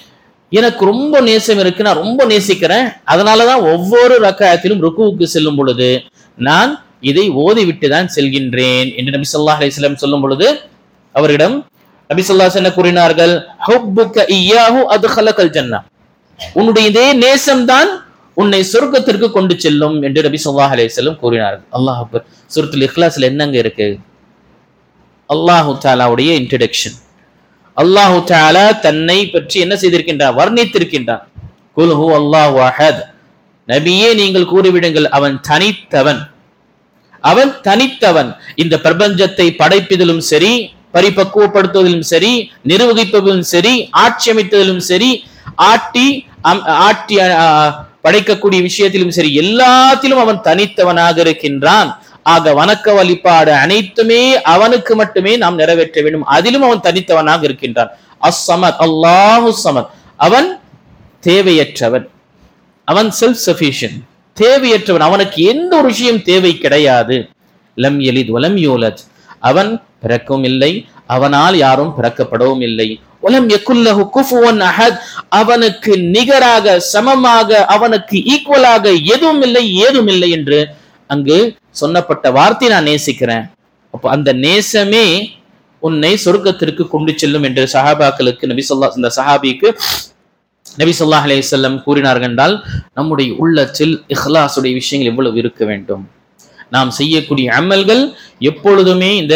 எனக்கு ரொம்ப நேசம் இருக்கு, நான் ரொம்ப நேசிக்கிறேன், அதனாலதான் ஒவ்வொரு ரக்காயத்திலும் ருக்குவுக்கு செல்லும் பொழுது நான் இதை ஓதிவிட்டு தான் செல்கின்றேன் என்று நபி ஸல்லல்லாஹு அலைஹி வஸல்லம் சொல்லும் பொழுது அவரிடம் நபி ஸல்லல்லாஹு அலைஹி வஸல்லம் கூறினார்கள், ஹுப்புக இய்யாஹு அத்கலகல் ஜன்னah, உன்னுடைய இதே நேசம்தான் உன்னை சொர்க்கத்திற்கு கொண்டு செல்லும் என்று நபி ஸல்லல்லாஹு அலைஹி வஸல்லம் கூறினார்கள். அல்லாஹ் அக்பர். சூரத்துல் இக்லாஸ்ல என்னங்க இருக்கு? அல்லாஹு தஆலாவுடைய இன்ட்ரோடக்ஷன். அல்லாஹு தஆலா தன்னை பற்றி என்ன செய்திருக்கின்றார்? வர்ணித்திருக்கின்றார். குல் ஹு அல்லாஹு அஹத், நபியே நீங்கள் கூறிவிடுங்கள், அவன் தனித்தவன், அவன் தனித்தவன். இந்த பிரபஞ்சத்தை படைப்பதிலும் சரி, பரிபக்குவப்படுத்துவதிலும் சரி, நிர்வகிப்பதிலும் சரி, ஆட்சி அமைத்ததிலும் சரி, ஆட்டி படைக்கக்கூடிய விஷயத்திலும் சரி, எல்லாத்திலும் அவன் தனித்தவனாக இருக்கின்றான். ஆக வணக்க வழிபாடு அனைத்துமே அவனுக்கு மட்டுமே நாம் நிறைவேற்ற வேண்டும். அதிலும் அவன் தனித்தவனாக இருக்கின்றான். அஸ்-ஸமத், அல்லாஹு ஸமத், அவன் தேவையற்றவன், அவன் செல்ஃப் சஃபிஷியன்ட், தேவையற்றவன், அவனுக்கு எந்த ஒரு விஷயம் தேவை கிடையாது. லம் யலித் வலம் யூலத், அவன் பிறக்கவும் இல்லை, அவனால் யாரும் பிறக்கப்படவும் இல்லை. வலம் யகுல் லஹு குஃபுவன் அஹத், அவனுக்கு நிகராக, சமமாக, அவனுக்கு ஈக்குவலாக எதுவும் இல்லை, ஏதும் இல்லை என்று அங்கு சொன்னப்பட்ட வார்த்தை நான் நேசிக்கிறேன். அப்போ அந்த நேசமே உன்னை சொர்க்கத்திற்கு கொண்டு செல்லும் என்று சஹாபாக்களுக்கு இந்த சஹாபிக்கு நபி ஸல்லல்லாஹு அலைஹி வஸல்லம் கூறினார்கள் என்றால், நம்முடைய உள்ளத்தில் இஹ்லாஸுடைய விஷயங்கள் எவ்வளவு இருக்க வேண்டும். நாம் செய்யக்கூடிய அமல்கள் எப்பொழுதுமே இந்த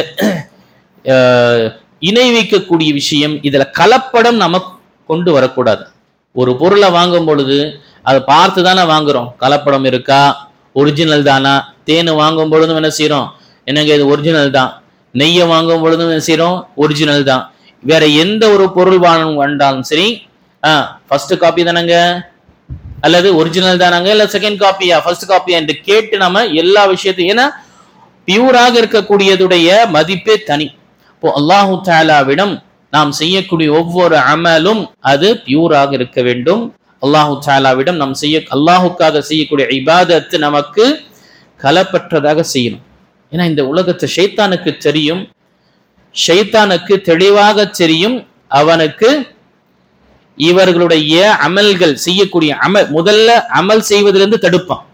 இணை வைக்கக்கூடிய விஷயம், இதுல கலப்படம் நமக்கு கொண்டு வரக்கூடாது. ஒரு பொருளை வாங்கும் பொழுது அதை பார்த்து தானே வாங்குறோம், கலப்படம் இருக்கா, ஒரிஜினல் தானா. தேனை வாங்கும் பொழுதும் என்ன செய்யறோம், என்னங்க இது ஒரிஜினல் தான். நெய்யை வாங்கும் பொழுதும் என்ன செய்யறோம், ஒரிஜினல் தான். வேற எந்த ஒரு பொருள் வாங்கினாலும் சரி, ஃபர்ஸ்ட் காப்பி தானங்க, அல்லது ஒரிஜினல் தானாங்க, இல்ல செகண்ட் காப்பியா, ஃபர்ஸ்ட் காப்பியா என்று கேட்டு நம்ம எல்லா விஷயத்தையும், ஏன்னா பியூராக இருக்கக்கூடியதுடைய மதிப்பே தனி. இப்போ அல்லாஹு தஆலாவிடம் நாம் செய்யக்கூடிய ஒவ்வொரு அமலும் அது பியூராக இருக்க வேண்டும். அல்லாஹு தஆலாவிடம் நாம் அல்லாஹுக்காக செய்யக்கூடிய இபாதத்து நமக்கு கலப்பற்றதாக செய்யணும். ஏன்னா இந்த உலகத்தை ஷைத்தானுக்கு தெரியும், ஷைத்தானுக்கு தெளிவாக தெரியும். அவனுக்கு இவர்களுடைய அமல்கள் செய்யக்கூடிய முதல்ல அமல் செய்வதிலிருந்து தடுப்பான்.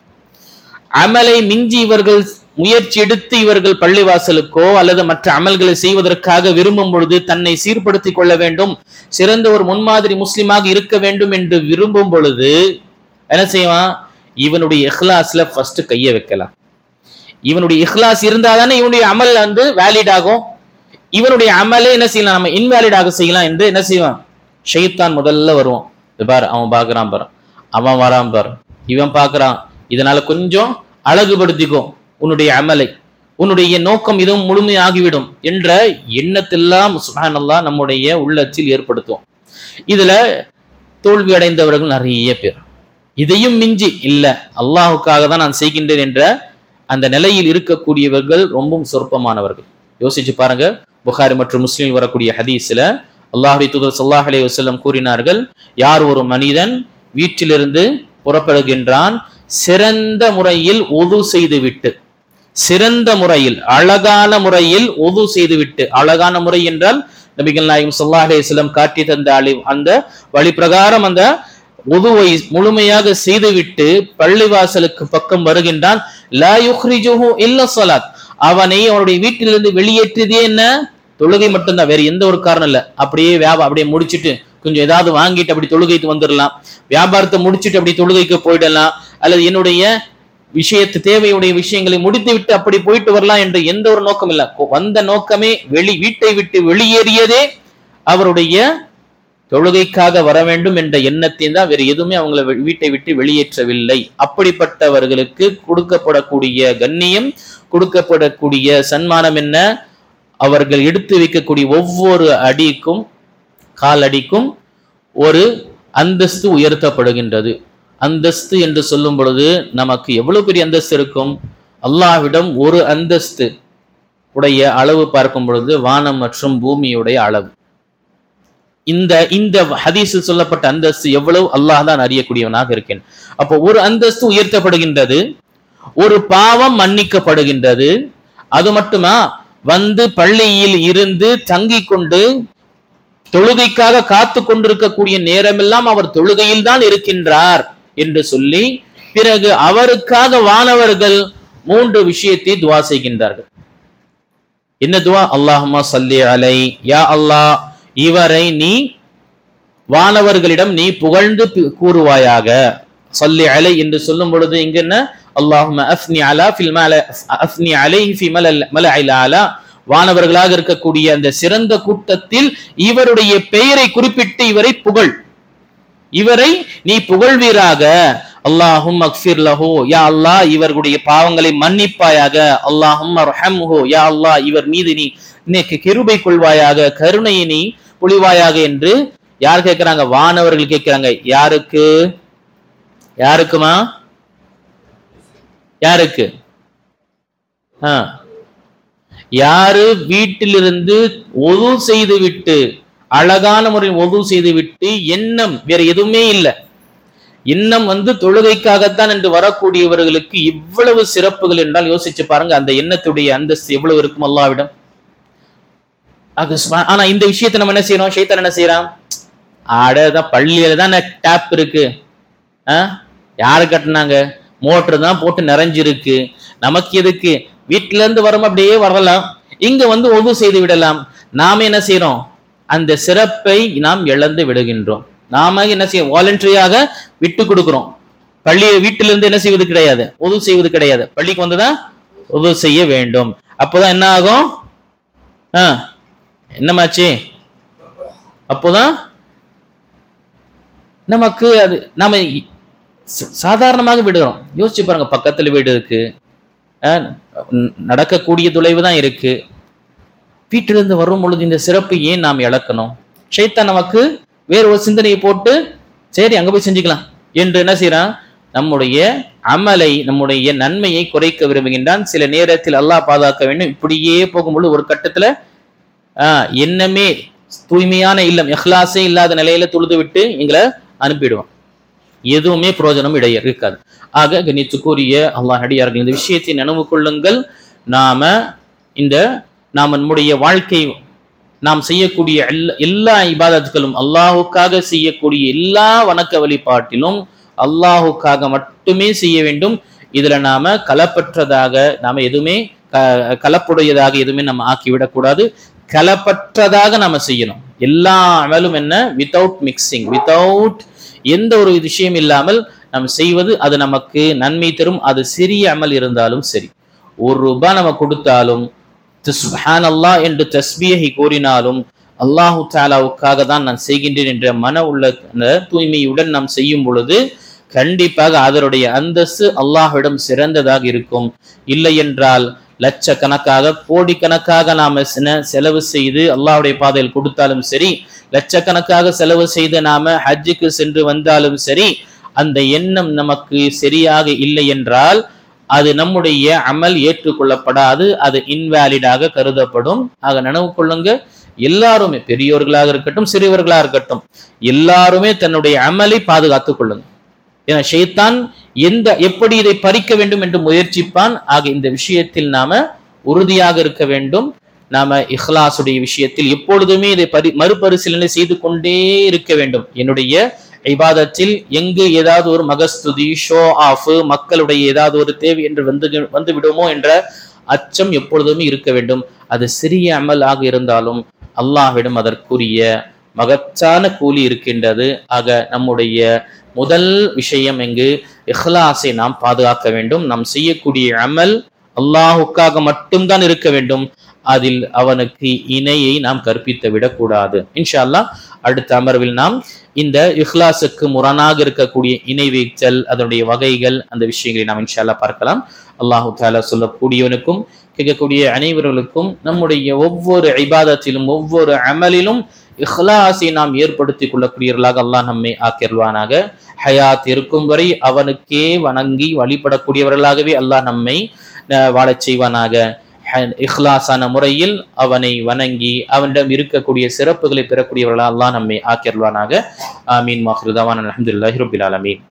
அமலை மிஞ்சி இவர்கள் முயற்சி எடுத்து இவர்கள் பள்ளிவாசலுக்கோ அல்லது மற்ற அமல்களை செய்வதற்காக விரும்பும் பொழுது, தன்னை சீர்படுத்திக் கொள்ள வேண்டும், சிறந்த ஒரு முன்மாதிரி முஸ்லிமாக இருக்க வேண்டும் என்று விரும்பும் பொழுது என்ன செய்வான், இவனுடைய இஹ்லாஸ்ல ஃபர்ஸ்ட் கைய வைக்கலாம். இவனுடைய இஹ்லாஸ் இருந்தாதானே இவனுடைய அமல் வேலிட் ஆகும். இவனுடைய அமலே என்ன செய்யலாம், நம்ம இன்வேலிடாக செய்யலாம் என்று என்ன செய்வான், ஷைத்தான் முதல்ல வருவான். பார் அவன் பாக்குறான் பாரு, அவன் வரான் பாரு, இவன் பாக்குறான், இதனால கொஞ்சம் அழகுபடுத்திக்கும் உன்னுடைய அமலை, உன்னுடைய நோக்கம் இதுவும் முழுமையாகிவிடும் என்ற எண்ணத்தெல்லாம் சுப்ஹானல்லாஹ் நம்முடைய உள்ளத்தில் ஏற்படுத்தும். இதுல தோல்வி அடைந்தவர்கள் நிறைய பேர். இதையும் மிஞ்சி இல்ல, அல்லாஹுக்காக தான் நான் செய்கின்றேன் என்ற அந்த நிலையில் இருக்கக்கூடியவர்கள் ரொம்பவும் சொற்பமானவர்கள். யோசிச்சு பாருங்க, புகாரி மற்றும் முஸ்லிம் வரக்கூடிய ஹதீஸ்ல அல்லாஹ்வுடைய தூதர் ஸல்லல்லாஹு அலைஹி வஸல்லம் கூறினார்கள், யார் ஒரு மனிதன் வீட்டிலிருந்து புறப்படுகின்றான், சிறந்த முறையில் உது செய்துவிட்டு, சிறந்த முறையில் அழகான முறையில் உது செய்துவிட்டு, அழகான முறை என்றால் நபிகள் நாயகம் ஸல்லல்லாஹு அலைஹி வஸல்லம் காட்டி தந்த அந்த வழி பிரகாரம் அந்த உதுவை முழுமையாக செய்துவிட்டு பள்ளிவாசலுக்கு பக்கம் வருகின்றான். லா யுக்ரிஜுஹு இல்லா ஸலாத், அவனை அவனுடைய வீட்டிலிருந்து வெளியேற்றியதே என்ன, தொழுகை மட்டும்தான், வேற எந்த ஒரு காரணம் இல்ல. அப்படியே அப்படியே முடிச்சுட்டு கொஞ்சம் ஏதாவது வாங்கிட்டு அப்படி தொழுகைக்கு வந்துடலாம், வியாபாரத்தை முடிச்சுட்டு அப்படி தொழுகைக்கு போயிடலாம், அல்லது என்னுடைய தேவையுடைய விஷயங்களை முடித்து விட்டு அப்படி போயிட்டு வரலாம் என்ற எந்த ஒரு நோக்கம் இல்ல. வந்த நோக்கமே வீட்டை விட்டு வெளியேறியதே அவருடைய தொழுகைக்காக வர வேண்டும் என்ற எண்ணத்தை தான், வேறு எதுவுமே அவங்களை வீட்டை விட்டு வெளியேற்றவில்லை. அப்படிப்பட்டவர்களுக்கு கொடுக்கப்படக்கூடிய கண்ணியம், கொடுக்கப்படக்கூடிய சன்மானம் என்ன, அவர்கள் எடுத்து வைக்கக்கூடிய ஒவ்வொரு அடிக்கும், கால் அடிக்கும் ஒரு அந்தஸ்து உயர்த்தப்படுகின்றது. அந்தஸ்து என்று சொல்லும் பொழுது நமக்கு எவ்வளவு பெரிய அந்தஸ்து இருக்கும். அல்லாஹ்விடம் ஒரு அந்தஸ்து உடைய அளவு பார்க்கும் பொழுது வானம் மற்றும் பூமியுடைய அளவு. இந்த ஹதீஸில் சொல்லப்பட்ட அந்தஸ்து எவ்வளவு அல்லாஹ் தான் அறியக்கூடியவனாக இருக்கேன். அப்போ ஒரு அந்தஸ்து உயர்த்தப்படுகின்றது, ஒரு பாவம் மன்னிக்கப்படுகின்றது. அது மட்டுமா, வந்து பள்ளியில் இருந்து தங்கி கொண்டு தொழுகைக்காக காத்து கொண்டிருக்கக்கூடிய நேரமெல்லாம் அவர் தொழுகையில் தான் இருக்கின்றார் என்று சொல்லி பிறகு அவருக்காக வானவர்கள் 3 விஷயத்தை துவா செய்கின்றார்கள். என்ன துவா? அல்லாஹும்ம ஸல்லி அலை, யா அல்லாஹ் இவரை நீ வானவர்களிடம் நீ புகழ்ந்து கூறுவாயாக. ஸல்லி அலை என்று சொல்லும் பொழுது இங்க என்ன? அல்லாஹும்ம அஃப்னி அலா ஃபில் அஃப்னி அலைஹி ஃபி மலஇல் அலா, வானவர்களாக இருக்கக்கூடிய அந்த சிறந்த கூட்டத்தில் இவருடைய பெயரை குறிப்பிட்டு இவரை புகழ், இவரை நீ புகழ்வீராக. அல்லாஹும்ம அக்ஃபிர் லஹு, யா அல்லாஹ் இவர்களுடைய பாவங்களை மன்னிப்பாயாக. அல்லாஹும்ம ரஹம்ஹு, யா அல்லாஹ் இவர் மீது நீ கிருபை கொள்வாயாக, கருணையை நீ பொழிவாயாக என்று யார் கேட்கிறாங்க? வானவர்கள் கேட்கிறாங்க. யாருக்கு? யாருக்குமா? யாருக்கு? யாரு வீட்டிலிருந்து ஒது செய்து விட்டு, அழகான முறையில் ஒது செய்து விட்டு, எண்ணம் வேற எதுவுமே இல்லை, எண்ணம் தொழுகைக்காகத்தான் என்று வரக்கூடியவர்களுக்கு இவ்வளவு சிறப்புகள் என்றால் யோசிச்சு பாருங்க. அந்த எண்ணத்துடைய அந்தஸ்து எவ்வளவு இருக்கும் அல்லாஹ்விடம். ஆனா இந்த விஷயத்தை நம்ம என்ன செய்யறோம்? ஷைத்தான் என்ன செய்யறான்? ஆடதான் பள்ளியில தான் டேப் இருக்கு, யாரு கட்டினாங்க, மோட்டர் தான் போட்டு நிறைஞ்சிருக்கு, நமக்கு எதுக்கு, வீட்டுல இருந்து வரும் அப்படியே வரலாம், இங்க ஒது செய்து விடலாம். நாம என்ன செய்யறோம்? அந்த சிறப்பை நாம் இழந்து விடுகின்றோம். நாம என்ன செய்ய வாலண்டரியாக விட்டு கொடுக்கிறோம். பள்ளியை வீட்டிலிருந்து என்ன செய்வது கிடையாது, ஒது செய்வது கிடையாது, பள்ளிக்கு வந்துதான் ஒது செய்ய வேண்டும். அப்போதான் என்ன ஆகும்? என்னமாச்சு? அப்போதான் நமக்கு அது நாம சாதாரணமாக விடுறோம். யோசிச்சு பாருங்க, பக்கத்துல வீடு இருக்கு, நடக்கக்கூடிய தொலைவு தான் இருக்கு, வீட்டிலிருந்து வரும் பொழுது இந்த சிறப்பு ஏன் நாம் இழக்கணும்? ஷைத்தான் நமக்கு வேற ஒரு சிந்தனையை போட்டு சரி அங்க போய் செஞ்சுக்கலாம் என்று என்ன செய்யறான்? நம்முடைய அமலை, நம்முடைய நன்மையை குறைக்க விரும்புகின்றான். சில நேரத்தில் அல்லாஹ் பாதுகாக்க வேண்டும். இப்படியே போகும்பொழுது ஒரு கட்டத்துல எண்ணமே தூய்மையான இல்லம், இஹ்லாஸே இல்லாத நிலையில தொழுது விட்டு எங்களை அனுப்பிடுவான். எதுவுமே பிரயோஜனம் இருக்காது. ஆக கண்ணியத்துக்குரிய அல்லாஹ் அடியார்கள், இந்த விஷயத்தை நினைவு கொள்ளுங்கள். நாம நம்முடைய வாழ்க்கை, நாம் செய்யக்கூடிய எல்லா இபாதத்துகளும், அல்லாஹுக்காக செய்யக்கூடிய எல்லா வணக்க வழிபாட்டிலும் அல்லாஹுக்காக மட்டுமே செய்ய வேண்டும். இதுல நாம கலப்பற்றதாக, நாம எதுவுமே கலப்புடையதாக எதுவுமே நம்ம ஆக்கிவிடக்கூடாது. கலப்பற்றதாக நாம செய்யணும். எல்லா அமலும் என்ன? வித்தவுட் மிக்சிங், வித்தவுட் எந்த ஒரு விஷயம் இல்லாமல் நாம் செய்வது, அது நமக்கு நன்மை தரும். அது சிறிய அமல் இருந்தாலும் சரி, ₹1 நம்ம கொடுத்தாலும், சுப்ஹானல்லாஹ் என்று தஸ்பீஹை கூறினாலும், அல்லாஹு தஆலாவுக்காக தான் நான் செய்கின்றேன் என்ற மன உள்ள தூய்மையுடன் நாம் செய்யும் பொழுது கண்டிப்பாக அதனுடைய அந்தஸ்து அல்லாஹ்விடம் சிறந்ததாக இருக்கும். இல்லை என்றால் லட்சக்கணக்காக, கோடிக்கணக்காக நாம செலவு செய்து அல்லாஹ்வுடைய பாதையில் கொடுத்தாலும் சரி, லட்சக்கணக்காக செலவு செய்து நாம ஹஜ்ஜுக்கு சென்று வந்தாலும் சரி, அந்த எண்ணம் நமக்கு சரியாக இல்லை என்றால் அது நம்முடைய அமல் ஏற்றுக்கொள்ளப்படாது, அது இன்வாலிடாக கருதப்படும். ஆக நினைவு கொள்ளுங்க, எல்லாருமே, பெரியோர்களாக இருக்கட்டும் சிறியவர்களாக இருக்கட்டும், எல்லாருமே தன்னுடைய அமலை பாதுகாத்துக் கொள்ளுங்க. ஏன்னா ஷைத்தான் எப்படி இதை பறிக்க வேண்டும் என்று முயற்சிப்பான். ஆக இந்த விஷயத்தில் நாம உறுதியாக இருக்க வேண்டும். நாம இஹ்லாஸுடைய விஷயத்தில் எப்பொழுதுமே இதை மறுபரிசீலனை செய்து கொண்டே இருக்க வேண்டும். என்னுடைய இபாதத்தில் எங்கு ஏதாவது ஒரு மகஸ்துதி, ஷோ ஆஃப், மக்களுடைய ஏதாவது ஒரு தேவை என்று வந்து விடுமோ என்ற அச்சம் எப்பொழுதுமே இருக்க வேண்டும். அது சிறிய அமலாக இருந்தாலும் அல்லாஹ்விடம் அதற்குரிய மகத்தான கூலி இருக்கின்றது. ஆக நம்முடைய முதல் விஷயம் எங்கு இஹ்லாஸை நாம் பாதுகாக்க வேண்டும். நாம் செய்யக்கூடிய அமல் அல்லாஹுக்காக மட்டும்தான் இருக்க வேண்டும். அதில் அவனுக்கு இணையை நாம் கற்பித்து விடக்கூடாது. இன்ஷா அல்லாஹ் அடுத்த அமர்வில் நாம் இந்த இஹ்லாஸுக்கு முரணாக இருக்கக்கூடிய இணை வைத்தல், அதனுடைய வகைகள், அந்த விஷயங்களை நாம் இன்ஷா அல்லாஹ் பார்க்கலாம். அல்லாஹு தஆலா சொல்லக்கூடியவனுக்கும் கேட்கக்கூடிய அனைவர்களுக்கும் நம்முடைய ஒவ்வொரு இபாதத்திலும் ஒவ்வொரு அமலிலும் இஹ்லாஸை நாம் ஏற்படுத்திக் கொள்ளக்கூடியவர்களாக அல்லாஹ் நம்மை ஆக்கிடுவானாக. ஹயாத் இருக்கும் வரை அவனுக்கே வணங்கி வழிபடக்கூடியவர்களாகவே அல்லாஹ் நம்மை வாழச் செய்வானாக. இஹ்லாஸான முறையில் அவனை வணங்கி அவனிடம் இருக்கக்கூடிய சிறப்புகளை பெறக்கூடியவர்களாக அல்லாஹ் நம்மை ஆக்கிடுவானாக. ஆமீன். வாஹிரு தஅவானா அல்ஹம்துலில்லாஹி ரப்பில் ஆலமீன்.